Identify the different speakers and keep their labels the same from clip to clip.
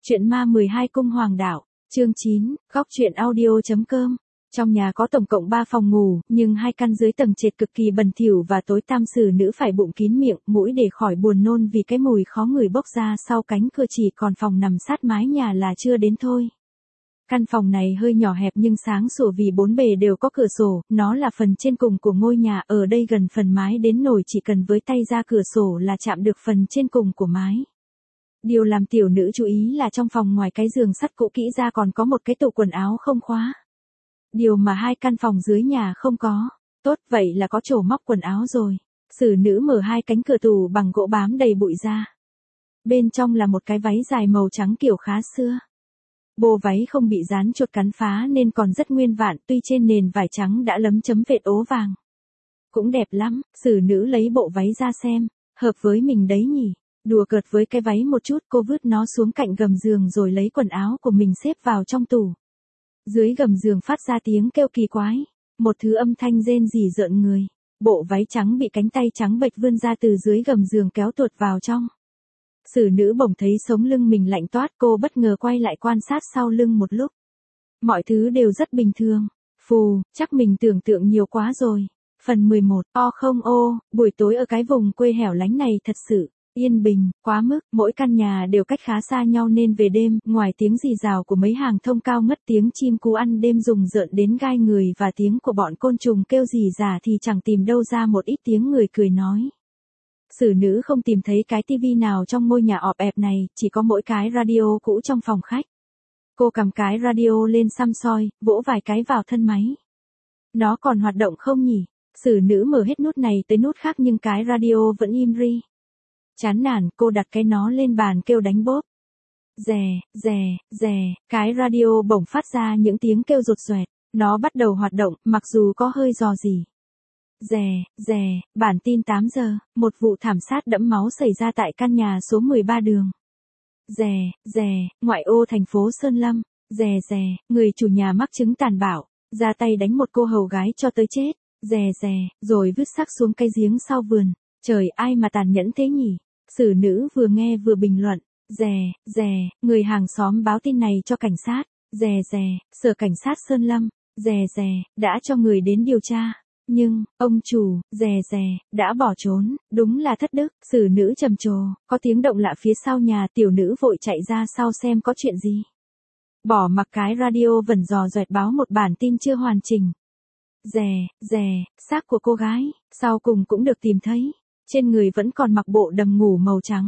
Speaker 1: Chuyện ma 12 cung hoàng đạo, chương 9, góc truyện audio.com. Trong nhà có tổng cộng 3 phòng ngủ, nhưng 2 căn dưới tầng trệt cực kỳ bẩn thỉu và tối tăm, xử nữ phải bụng kín miệng, mũi để khỏi buồn nôn vì cái mùi khó ngửi bốc ra sau cánh cửa, chỉ còn phòng nằm sát mái nhà là chưa đến thôi. Căn phòng này hơi nhỏ hẹp nhưng sáng sủa vì 4 bề đều có cửa sổ, nó là phần trên cùng của ngôi nhà, ở đây gần phần mái đến nổi, chỉ cần với tay ra cửa sổ là chạm được phần trên cùng của mái. Điều làm tiểu nữ chú ý là trong phòng ngoài cái giường sắt cũ kỹ ra còn có một cái tủ quần áo không khóa. Điều mà 2 căn phòng dưới nhà không có. Tốt, vậy là có chỗ móc quần áo rồi. Xử nữ mở 2 cánh cửa tủ bằng gỗ bám đầy bụi ra. Bên trong là một cái váy dài màu trắng kiểu khá xưa. Bộ váy không bị dán chuột cắn phá nên còn rất nguyên vạn, tuy trên nền vải trắng đã lấm chấm vệt ố vàng. Cũng đẹp lắm. Xử nữ lấy bộ váy ra xem, hợp với mình đấy nhỉ. Đùa cợt với cái váy một chút, cô vứt nó xuống cạnh gầm giường rồi lấy quần áo của mình xếp vào trong tủ. Dưới gầm giường phát ra tiếng kêu kỳ quái, một thứ âm thanh rên rỉ rợn người. Bộ váy trắng bị cánh tay trắng bệch vươn ra từ dưới gầm giường kéo tuột vào trong. Xử nữ bỗng thấy sống lưng mình lạnh toát, cô bất ngờ quay lại quan sát sau lưng một lúc. Mọi thứ đều rất bình thường. Phù, chắc mình tưởng tượng nhiều quá rồi. Phần 11, buổi tối ở cái vùng quê hẻo lánh này thật sự yên bình, quá mức, mỗi căn nhà đều cách khá xa nhau nên về đêm, ngoài tiếng rì rào của mấy hàng thông cao ngất, tiếng chim cú ăn đêm rùng rợn đến gai người và tiếng của bọn côn trùng kêu rỉ rả thì chẳng tìm đâu ra một ít tiếng người cười nói. Xử nữ không tìm thấy cái tivi nào trong ngôi nhà ọp ẹp này, chỉ có mỗi cái radio cũ trong phòng khách. Cô cầm cái radio lên xăm soi, vỗ vài cái vào thân máy. Nó còn hoạt động không nhỉ? Xử nữ mở hết nút này tới nút khác nhưng cái radio vẫn im ri. Chán nản, cô đặt cái nó lên bàn kêu đánh bốp. Rè, cái radio bỗng phát ra những tiếng kêu rột rẹt. Nó bắt đầu hoạt động, mặc dù có hơi rò rỉ. Rè, bản tin 8 giờ, một vụ thảm sát đẫm máu xảy ra tại căn nhà số 13 đường. Rè, ngoại ô thành phố Sơn Lâm. Rè, người chủ nhà mắc chứng tàn bạo, ra tay đánh một cô hầu gái cho tới chết. Rè, rồi vứt xác xuống cái giếng sau vườn. Trời, ai mà tàn nhẫn thế nhỉ? Xử nữ vừa nghe vừa bình luận. Rè, người hàng xóm báo tin này cho cảnh sát. Rè, sở cảnh sát Sơn Lâm. Rè, đã cho người đến điều tra. Nhưng, ông chủ, rè, đã bỏ trốn, đúng là thất đức. Xử nữ trầm trồ, có tiếng động lạ phía sau nhà, tiểu nữ vội chạy ra sau xem có chuyện gì. Bỏ mặc cái radio vẩn dò dẹt báo một bản tin chưa hoàn chỉnh. Rè, xác của cô gái, sau cùng cũng được tìm thấy. Trên người vẫn còn mặc bộ đầm ngủ màu trắng.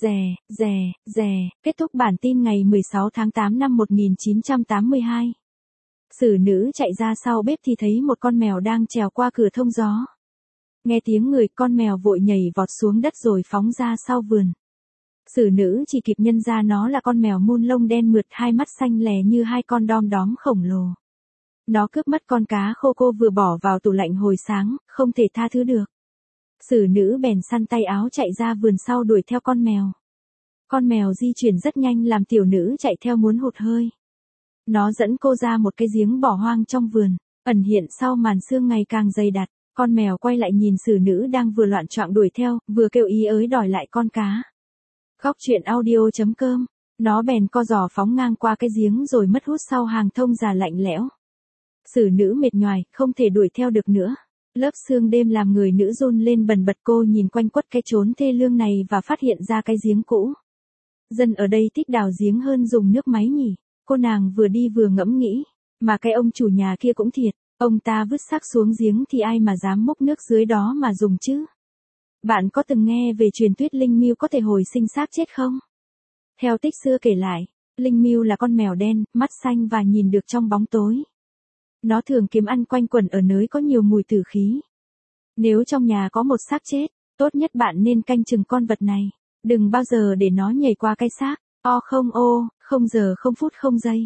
Speaker 1: Rè, kết thúc bản tin ngày 16 tháng 8 năm 1982. Xử nữ chạy ra sau bếp thì thấy một con mèo đang trèo qua cửa thông gió. Nghe tiếng người, con mèo vội nhảy vọt xuống đất rồi phóng ra sau vườn. Xử nữ chỉ kịp nhận ra nó là con mèo mun lông đen mượt, 2 mắt xanh lè như 2 con đom đóm khổng lồ. Nó cướp mất con cá khô cô vừa bỏ vào tủ lạnh hồi sáng, không thể tha thứ được. Xử nữ bèn săn tay áo chạy ra vườn sau đuổi theo con mèo. Con mèo di chuyển rất nhanh làm tiểu nữ chạy theo muốn hụt hơi. Nó dẫn cô ra một cái giếng bỏ hoang trong vườn, ẩn hiện sau màn sương ngày càng dày đặc. Con mèo quay lại nhìn xử nữ đang vừa loạn choạng đuổi theo, vừa kêu ý ới đòi lại con cá. Góc truyện audio.com. Nó bèn co giò phóng ngang qua cái giếng rồi mất hút sau hàng thông già lạnh lẽo. Xử nữ mệt nhoài, không thể đuổi theo được nữa. Lớp sương đêm làm người nữ run lên bần bật, cô nhìn quanh quất cái chốn thê lương này và phát hiện ra cái giếng cũ. Dân ở đây thích đào giếng hơn dùng nước máy nhỉ? Cô nàng vừa đi vừa ngẫm nghĩ. Mà cái ông chủ nhà kia cũng thiệt, ông ta vứt xác xuống giếng thì ai mà dám múc nước dưới đó mà dùng chứ? Bạn có từng nghe về truyền thuyết linh miêu có thể hồi sinh xác chết không? Theo tích xưa kể lại, linh miêu là con mèo đen, mắt xanh và nhìn được trong bóng tối. Nó thường kiếm ăn quanh quẩn ở nơi có nhiều mùi tử khí. Nếu trong nhà có một xác chết, tốt nhất bạn nên canh chừng con vật này. Đừng bao giờ để nó nhảy qua cái xác. Không giờ không phút không giây.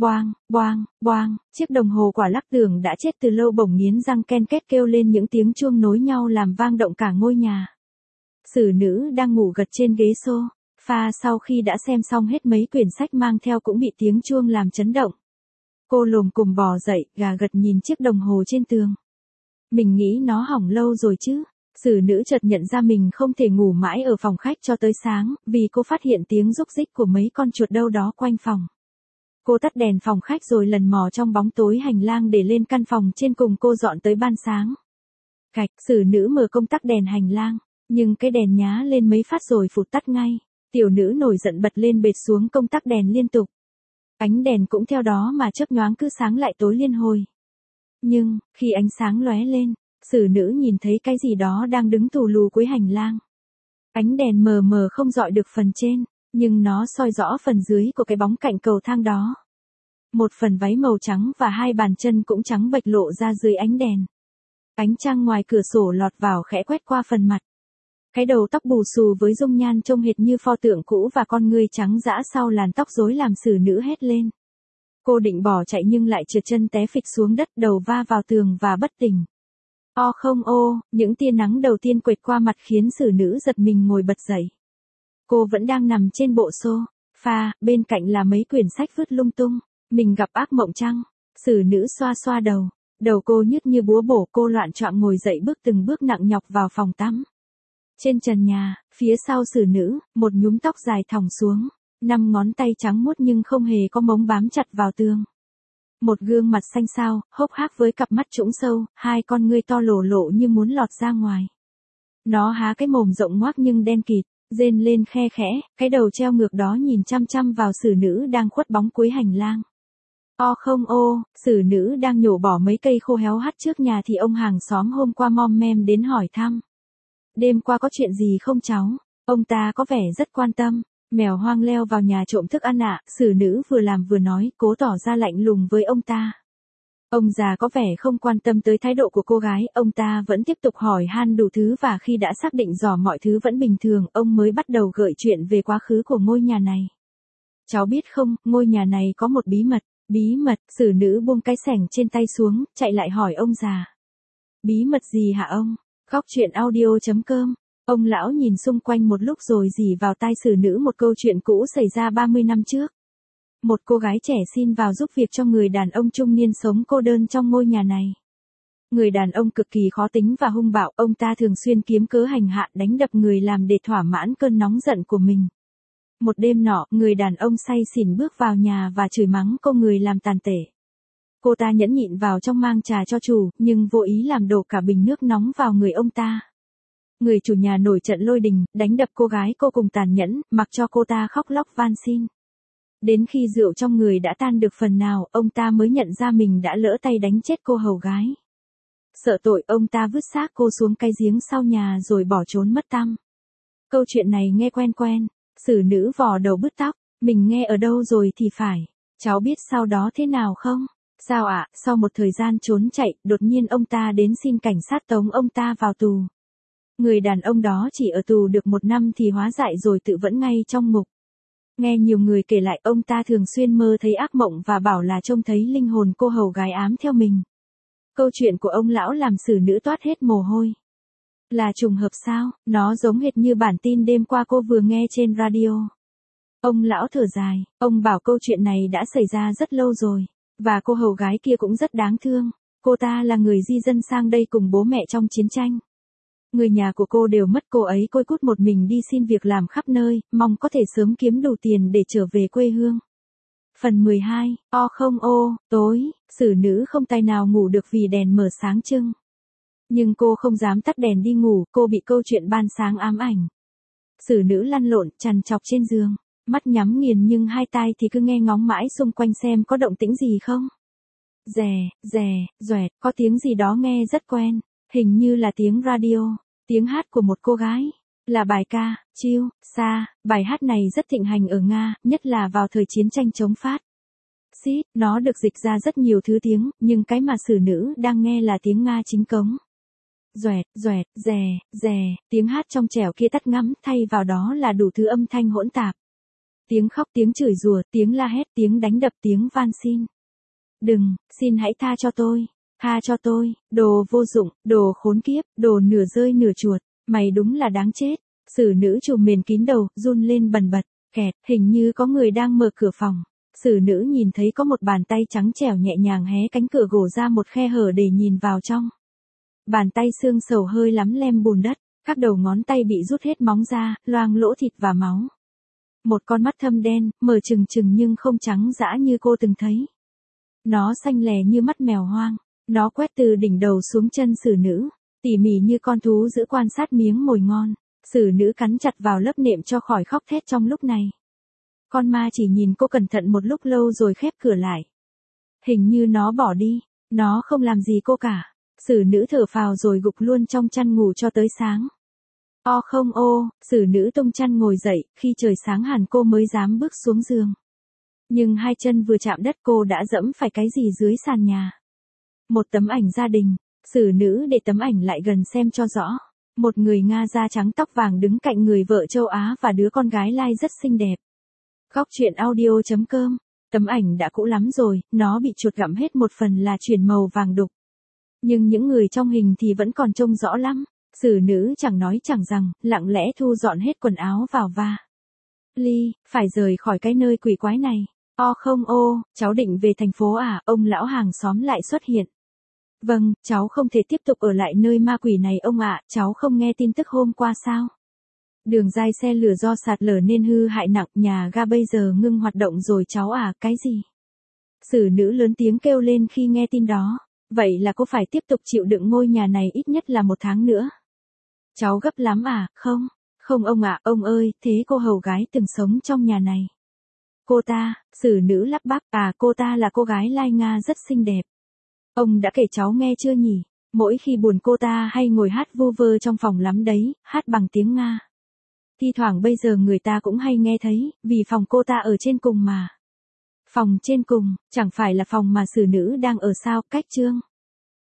Speaker 1: Boang, chiếc đồng hồ quả lắc tưởng đã chết từ lâu bỗng nghiến răng ken két kêu lên những tiếng chuông nối nhau làm vang động cả ngôi nhà. Xử nữ đang ngủ gật trên ghế sofa sau khi đã xem xong hết mấy quyển sách mang theo cũng bị tiếng chuông làm chấn động. Cô lồm cồm bò dậy, gà gật nhìn chiếc đồng hồ trên tường. Mình nghĩ nó hỏng lâu rồi chứ. Xử nữ chợt nhận ra mình không thể ngủ mãi ở phòng khách cho tới sáng, vì cô phát hiện tiếng rúc rích của mấy con chuột đâu đó quanh phòng. Cô tắt đèn phòng khách rồi lần mò trong bóng tối hành lang để lên căn phòng trên cùng cô dọn tới ban sáng. Cạch, xử nữ mở công tắc đèn hành lang, nhưng cái đèn nhá lên mấy phát rồi phụt tắt ngay. Tiểu nữ nổi giận bật lên bệt xuống công tắc đèn liên tục. Ánh đèn cũng theo đó mà chớp nhoáng cứ sáng lại tối liên hồi. Nhưng, khi ánh sáng lóe lên, xử nữ nhìn thấy cái gì đó đang đứng tù lù cuối hành lang. Ánh đèn mờ mờ không rọi được phần trên, nhưng nó soi rõ phần dưới của cái bóng cạnh cầu thang đó. Một phần váy màu trắng và hai bàn chân cũng trắng bệch lộ ra dưới ánh đèn. Ánh trăng ngoài cửa sổ lọt vào khẽ quét qua phần mặt. Cái đầu tóc bù xù với dung nhan trông hệt như pho tượng cũ và con ngươi trắng dã sau làn tóc rối làm xử nữ hét lên. Cô định bỏ chạy nhưng lại trượt chân té phịch xuống đất, đầu va vào tường và bất tỉnh. O không ô, những tia nắng đầu tiên quệt qua mặt khiến xử nữ giật mình ngồi bật dậy. Cô vẫn đang nằm trên bộ sofa, bên cạnh là mấy quyển sách vứt lung tung. Mình gặp ác mộng chăng? Xử nữ xoa xoa đầu. Đầu cô nhức như búa bổ, cô loạn choạng ngồi dậy bước từng bước nặng nhọc vào phòng tắm. Trên trần nhà, phía sau xử nữ, một nhúm tóc dài thòng xuống. 5 ngón tay trắng muốt nhưng không hề có móng bám chặt vào tường. Một gương mặt xanh xao, hốc hác với cặp mắt trũng sâu, hai con ngươi to lổ lộ như muốn lọt ra ngoài. Nó há cái mồm rộng ngoác nhưng đen kịt, rên lên khe khẽ, cái đầu treo ngược đó nhìn chăm chăm vào xử nữ đang khuất bóng cuối hành lang. O không ô, xử nữ đang nhổ bỏ mấy cây khô héo hắt trước nhà thì ông hàng xóm hôm qua mom mem đến hỏi thăm. Đêm qua có chuyện gì không cháu? Ông ta có vẻ rất quan tâm. Mèo hoang leo vào nhà trộm thức ăn ạ, xử nữ vừa làm vừa nói, cố tỏ ra lạnh lùng với ông ta. Ông già có vẻ không quan tâm tới thái độ của cô gái, ông ta vẫn tiếp tục hỏi han đủ thứ và khi đã xác định rõ mọi thứ vẫn bình thường, ông mới bắt đầu gợi chuyện về quá khứ của ngôi nhà này. Cháu biết không, ngôi nhà này có một bí mật. Bí mật, xử nữ buông cái xẻng trên tay xuống, chạy lại hỏi ông già. Bí mật gì hả ông? Góc chuyện audio.com. Ông lão nhìn xung quanh một lúc rồi rỉ vào tai xử nữ một câu chuyện cũ xảy ra 30 năm trước. Một cô gái trẻ xin vào giúp việc cho người đàn ông trung niên sống cô đơn trong ngôi nhà này. Người đàn ông cực kỳ khó tính và hung bạo, ông ta thường xuyên kiếm cớ hành hạ đánh đập người làm để thỏa mãn cơn nóng giận của mình. Một đêm nọ, người đàn ông say xỉn bước vào nhà và chửi mắng cô người làm tàn tệ. Cô ta nhẫn nhịn vào trong mang trà cho chủ, nhưng vô ý làm đổ cả bình nước nóng vào người ông ta. Người chủ nhà nổi trận lôi đình, đánh đập cô gái cô cùng tàn nhẫn, mặc cho cô ta khóc lóc van xin. Đến khi rượu trong người đã tan được phần nào, ông ta mới nhận ra mình đã lỡ tay đánh chết cô hầu gái. Sợ tội, ông ta vứt xác cô xuống cái giếng sau nhà rồi bỏ trốn mất tăm. Câu chuyện này nghe quen quen. Xử nữ vò đầu bứt tóc, mình nghe ở đâu rồi thì phải. Cháu biết sau đó thế nào không? Sao ạ? Sau một thời gian trốn chạy, đột nhiên ông ta đến xin cảnh sát tống ông ta vào tù. Người đàn ông đó chỉ ở tù được 1 năm thì hóa dại rồi tự vẫn ngay trong ngục. Nghe nhiều người kể lại, ông ta thường xuyên mơ thấy ác mộng và bảo là trông thấy linh hồn cô hầu gái ám theo mình. Câu chuyện của ông lão làm xử nữ toát hết mồ hôi. Là trùng hợp sao? Nó giống hệt như bản tin đêm qua cô vừa nghe trên radio. Ông lão thở dài, ông bảo câu chuyện này đã xảy ra rất lâu rồi. Và cô hầu gái kia cũng rất đáng thương. Cô ta là người di dân sang đây cùng bố mẹ trong chiến tranh. Người nhà của cô đều mất, cô ấy côi cút một mình đi xin việc làm khắp nơi, mong có thể sớm kiếm đủ tiền để trở về quê hương. Phần 12, O không ô, tối, xử nữ không tài nào ngủ được vì đèn mở sáng trưng. Nhưng cô không dám tắt đèn đi ngủ, cô bị câu chuyện ban sáng ám ảnh. Xử nữ lăn lộn, trằn trọc trên giường, mắt nhắm nghiền nhưng hai tai thì cứ nghe ngóng mãi xung quanh xem có động tĩnh gì không. Rè, có tiếng gì đó nghe rất quen, hình như là tiếng radio, tiếng hát của một cô gái. Là bài ca, Chill, Xa, bài hát này rất thịnh hành ở Nga, nhất là vào thời chiến tranh chống Pháp. Nó được dịch ra rất nhiều thứ tiếng, nhưng cái mà xử nữ đang nghe là tiếng Nga chính cống. Rè, tiếng hát trong trẻo kia tắt ngắm, thay vào đó là đủ thứ âm thanh hỗn tạp. Tiếng khóc, tiếng chửi rủa, tiếng la hét, tiếng đánh đập, tiếng van xin. Đừng, xin hãy tha cho tôi, đồ vô dụng, đồ khốn kiếp, đồ nửa rơi nửa chuột, mày đúng là đáng chết. Xử nữ trùm mền kín đầu, run lên bần bật, kẹt, hình như có người đang mở cửa phòng. Xử nữ nhìn thấy có một bàn tay trắng trẻo nhẹ nhàng hé cánh cửa gỗ ra một khe hở để nhìn vào trong. Bàn tay xương sầu hơi lắm lem bùn đất, các đầu ngón tay bị rút hết móng ra, loang lỗ thịt và máu. Một con mắt thâm đen, mở trừng trừng nhưng không trắng dã như cô từng thấy. Nó xanh lè như mắt mèo hoang. Nó quét từ đỉnh đầu xuống chân xử nữ, tỉ mỉ như con thú giữ quan sát miếng mồi ngon. Xử nữ cắn chặt vào lớp nệm cho khỏi khóc thét trong lúc này. Con ma chỉ nhìn cô cẩn thận một lúc lâu rồi khép cửa lại. Hình như nó bỏ đi, nó không làm gì cô cả. Xử nữ thở phào rồi gục luôn trong chăn ngủ cho tới sáng. O không ô, xử nữ tung chăn ngồi dậy, khi trời sáng hẳn cô mới dám bước xuống giường. Nhưng hai chân vừa chạm đất cô đã dẫm phải cái gì dưới sàn nhà. Một tấm ảnh gia đình, xử nữ để tấm ảnh lại gần xem cho rõ. Một người Nga da trắng tóc vàng đứng cạnh người vợ châu Á và đứa con gái Lai rất xinh đẹp. Góc truyện audio.com. Tấm ảnh đã cũ lắm rồi, nó bị chuột gặm hết một phần là chuyển màu vàng đục. Nhưng những người trong hình thì vẫn còn trông rõ lắm. Xử nữ chẳng nói chẳng rằng, lặng lẽ thu dọn hết quần áo vào và Ly, phải rời khỏi cái nơi quỷ quái này. O không ô, cháu định về thành phố à, ông lão hàng xóm lại xuất hiện. Vâng, cháu không thể tiếp tục ở lại nơi ma quỷ này ông ạ, cháu không nghe tin tức hôm qua sao? Đường ray xe lửa do sạt lở nên hư hại nặng, nhà ga bây giờ ngưng hoạt động rồi cháu à, cái gì? Xử nữ lớn tiếng kêu lên khi nghe tin đó. Vậy là cô phải tiếp tục chịu đựng ngôi nhà này ít nhất là 1 tháng nữa. Cháu gấp lắm à, không? Không ông ạ, ông ơi, thế cô hầu gái từng sống trong nhà này. Cô ta, xử nữ lắp bắp, à cô ta là cô gái Lai Nga rất xinh đẹp. Ông đã kể cháu nghe chưa nhỉ? Mỗi khi buồn cô ta hay ngồi hát vu vơ trong phòng lắm đấy, hát bằng tiếng Nga. Thi thoảng bây giờ người ta cũng hay nghe thấy, vì phòng cô ta ở trên cùng mà. Phòng trên cùng, chẳng phải là phòng mà xử nữ đang ở sao, cách chương.